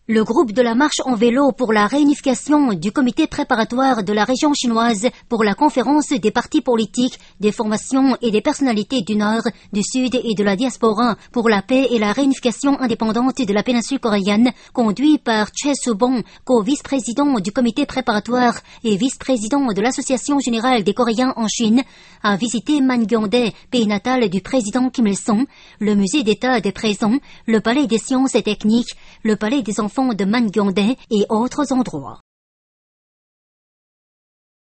Le groupe de la marche en vélo pour la réunification du comité préparatoire de la région chinoise pour la conférence des partis politiques, des formations et des personnalités du Nord, du Sud et de la diaspora pour la paix et la réunification indépendante de la péninsule coréenne, conduit par Choi Soo-bong, co-vice-président du comité préparatoire et vice-président de l'Association générale des Coréens en Chine, a visité Mangyongdae, pays natal du président Kim Il-sung, le musée d'État des présents, le palais des sciences et techniques, le palais des enfants de Mangyongdae et autres endroits.